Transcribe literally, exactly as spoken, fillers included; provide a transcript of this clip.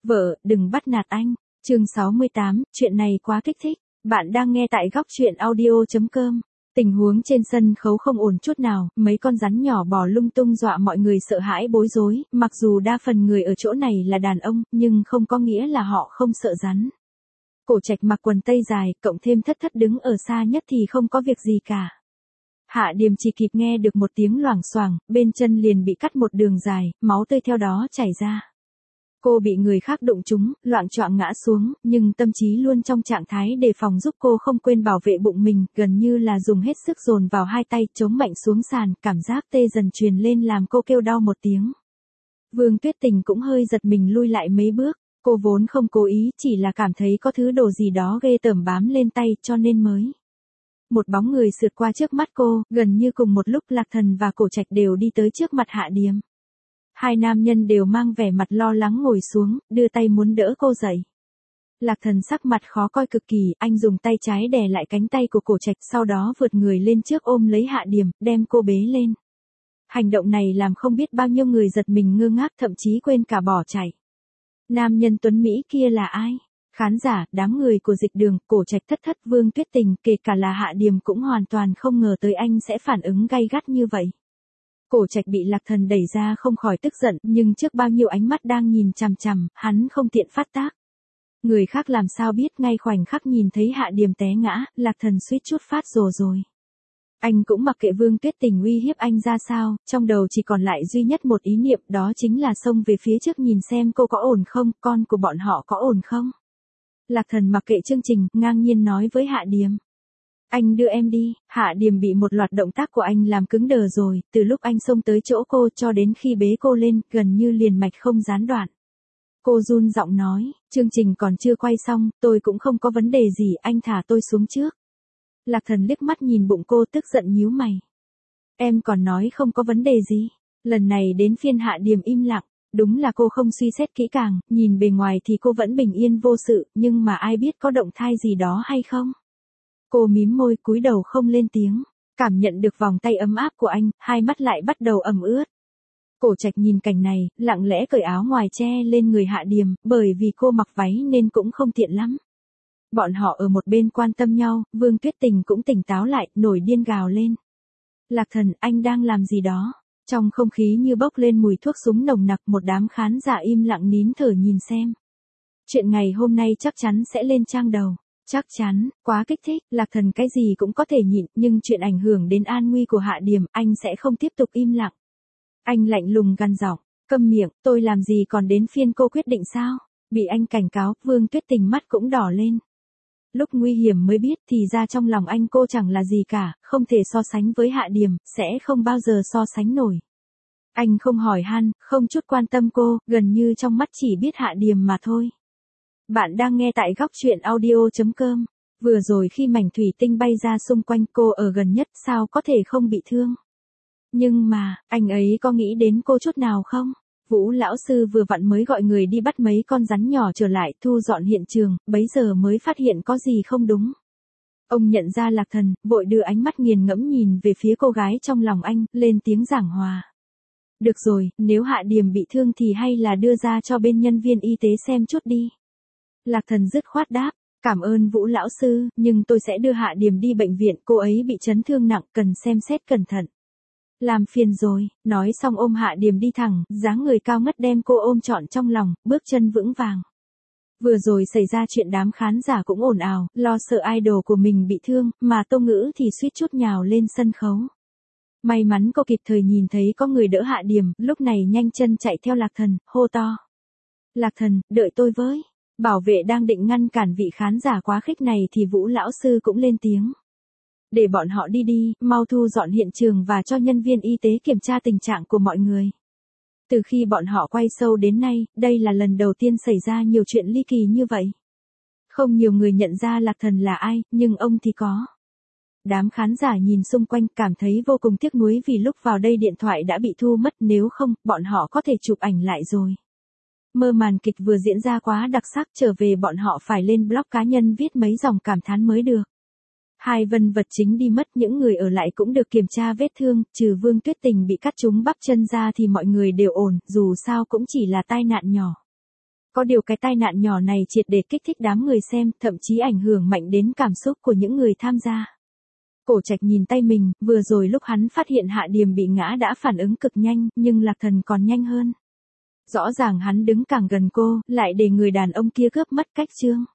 Vợ, đừng bắt nạt anh. Chương sáu mươi tám, chuyện này quá kích thích. Bạn đang nghe tại góc truyện audio chấm com. Tình huống trên sân khấu không ổn chút nào, mấy con rắn nhỏ bò lung tung dọa mọi người sợ hãi bối rối, mặc dù đa phần người ở chỗ này là đàn ông, nhưng không có nghĩa là họ không sợ rắn. Cổ Trạch mặc quần tây dài, cộng thêm Thất Thất đứng ở xa nhất thì không có việc gì cả. Hạ Điềm chỉ kịp nghe được một tiếng loảng xoảng, bên chân liền bị cắt một đường dài, máu tươi theo đó chảy ra. Cô bị người khác đụng trúng, loạng choạng ngã xuống, nhưng tâm trí luôn trong trạng thái đề phòng giúp cô không quên bảo vệ bụng mình, gần như là dùng hết sức dồn vào hai tay, chống mạnh xuống sàn, cảm giác tê dần truyền lên làm cô kêu đau một tiếng. Vương Tuyết Tình cũng hơi giật mình lui lại mấy bước, cô vốn không cố ý, chỉ là cảm thấy có thứ đồ gì đó ghê tởm bám lên tay cho nên mới. Một bóng người sượt qua trước mắt cô, gần như cùng một lúc Lạc Thần và Cổ Trạch đều đi tới trước mặt Hạ Điềm. Hai nam nhân đều mang vẻ mặt lo lắng ngồi xuống, đưa tay muốn đỡ cô dậy. Lạc Thần sắc mặt khó coi cực kỳ, anh dùng tay trái đè lại cánh tay của Cổ Trạch, sau đó vượt người lên trước ôm lấy Hạ Điềm, đem cô bế lên. Hành động này làm không biết bao nhiêu người giật mình ngơ ngác, thậm chí quên cả bỏ chạy. Nam nhân tuấn Mỹ kia là ai? Khán giả, đám người của Dịch Đường, Cổ Trạch, Thất Thất, Vương Tuyết Tình, kể cả là Hạ Điềm cũng hoàn toàn không ngờ tới anh sẽ phản ứng gay gắt như vậy. Cổ Trạch bị Lạc Thần đẩy ra không khỏi tức giận, nhưng trước bao nhiêu ánh mắt đang nhìn chằm chằm, hắn không tiện phát tác. Người khác làm sao biết, ngay khoảnh khắc nhìn thấy Hạ Điềm té ngã, Lạc Thần suýt chút phát rồ rồi. Anh cũng mặc kệ Vương Tuyết Tình uy hiếp anh ra sao, trong đầu chỉ còn lại duy nhất một ý niệm, đó chính là xông về phía trước nhìn xem cô có ổn không, con của bọn họ có ổn không. Lạc Thần mặc kệ chương trình, ngang nhiên nói với Hạ Điềm. Anh đưa em đi. Hạ Điềm bị một loạt động tác của anh làm cứng đờ rồi, từ lúc anh xông tới chỗ cô cho đến khi bế cô lên, gần như liền mạch không gián đoạn. Cô run giọng nói, chương trình còn chưa quay xong, tôi cũng không có vấn đề gì, anh thả tôi xuống trước. Lạc Thần liếc mắt nhìn bụng cô tức giận nhíu mày. Em còn nói không có vấn đề gì. Lần này đến phiên Hạ Điềm im lặng. Đúng là cô không suy xét kỹ càng, nhìn bề ngoài thì cô vẫn bình yên vô sự, nhưng mà ai biết có động thai gì đó hay không. Cô mím môi cúi đầu không lên tiếng, cảm nhận được vòng tay ấm áp của anh, hai mắt lại bắt đầu ẩm ướt. Cổ Trạch nhìn cảnh này, lặng lẽ cởi áo ngoài che lên người Hạ Điềm, bởi vì cô mặc váy nên cũng không tiện lắm. Bọn họ ở một bên quan tâm nhau, Vương Tuyết Tình cũng tỉnh táo lại, nổi điên gào lên. Lạc Thần, anh đang làm gì đó? Trong không khí như bốc lên mùi thuốc súng nồng nặc, một đám khán giả im lặng nín thở nhìn xem. Chuyện ngày hôm nay chắc chắn sẽ lên trang đầu. Chắc chắn, quá kích thích, Lạc Thần cái gì cũng có thể nhịn, nhưng chuyện ảnh hưởng đến an nguy của Hạ Điềm, anh sẽ không tiếp tục im lặng. Anh lạnh lùng gằn giọng, câm miệng, tôi làm gì còn đến phiên cô quyết định sao? Bị anh cảnh cáo, Vương Tuyết Tình mắt cũng đỏ lên. Lúc nguy hiểm mới biết thì ra trong lòng anh cô chẳng là gì cả, không thể so sánh với Hạ Điềm, sẽ không bao giờ so sánh nổi. Anh không hỏi han, không chút quan tâm cô, gần như trong mắt chỉ biết Hạ Điềm mà thôi. Bạn đang nghe tại góc truyện audio chấm com. Vừa rồi khi mảnh thủy tinh bay ra xung quanh cô ở gần nhất sao có thể không bị thương. Nhưng mà, anh ấy có nghĩ đến cô chút nào không? Vũ lão sư vừa vặn mới gọi người đi bắt mấy con rắn nhỏ trở lại thu dọn hiện trường, bấy giờ mới phát hiện có gì không đúng. Ông nhận ra Lạc Thần, vội đưa ánh mắt nghiền ngẫm nhìn về phía cô gái trong lòng anh, lên tiếng giảng hòa. Được rồi, nếu Hạ Điềm bị thương thì hay là đưa ra cho bên nhân viên y tế xem chút đi. Lạc Thần dứt khoát đáp, cảm ơn Vũ lão sư, nhưng tôi sẽ đưa Hạ Điềm đi bệnh viện, cô ấy bị chấn thương nặng, cần xem xét cẩn thận. Làm phiền rồi, nói xong ôm Hạ Điềm đi thẳng, dáng người cao ngất đem cô ôm trọn trong lòng, bước chân vững vàng. Vừa rồi xảy ra chuyện đám khán giả cũng ồn ào, lo sợ idol của mình bị thương, mà Tô Ngữ thì suýt chút nhào lên sân khấu. May mắn cô kịp thời nhìn thấy có người đỡ Hạ Điềm, lúc này nhanh chân chạy theo Lạc Thần, hô to. Lạc Thần, đợi tôi với. Bảo vệ đang định ngăn cản vị khán giả quá khích này thì Vũ lão sư cũng lên tiếng. Để bọn họ đi đi, mau thu dọn hiện trường và cho nhân viên y tế kiểm tra tình trạng của mọi người. Từ khi bọn họ quay show đến nay, đây là lần đầu tiên xảy ra nhiều chuyện ly kỳ như vậy. Không nhiều người nhận ra Lạc Thần là ai, nhưng ông thì có. Đám khán giả nhìn xung quanh cảm thấy vô cùng tiếc nuối vì lúc vào đây điện thoại đã bị thu mất, nếu không, bọn họ có thể chụp ảnh lại rồi. Mơ màn kịch vừa diễn ra quá đặc sắc, trở về bọn họ phải lên blog cá nhân viết mấy dòng cảm thán mới được. Hai vân vật chính đi mất, những người ở lại cũng được kiểm tra vết thương, trừ Vương Tuyết Tình bị cắt trúng bắp chân ra thì mọi người đều ổn, dù sao cũng chỉ là tai nạn nhỏ. Có điều cái tai nạn nhỏ này triệt để kích thích đám người xem, thậm chí ảnh hưởng mạnh đến cảm xúc của những người tham gia. Cổ Trạch nhìn tay mình, vừa rồi lúc hắn phát hiện Hạ Điềm bị ngã đã phản ứng cực nhanh, nhưng Lạc Thần còn nhanh hơn. Rõ ràng hắn đứng càng gần cô, lại để người đàn ông kia cướp mất cách chương.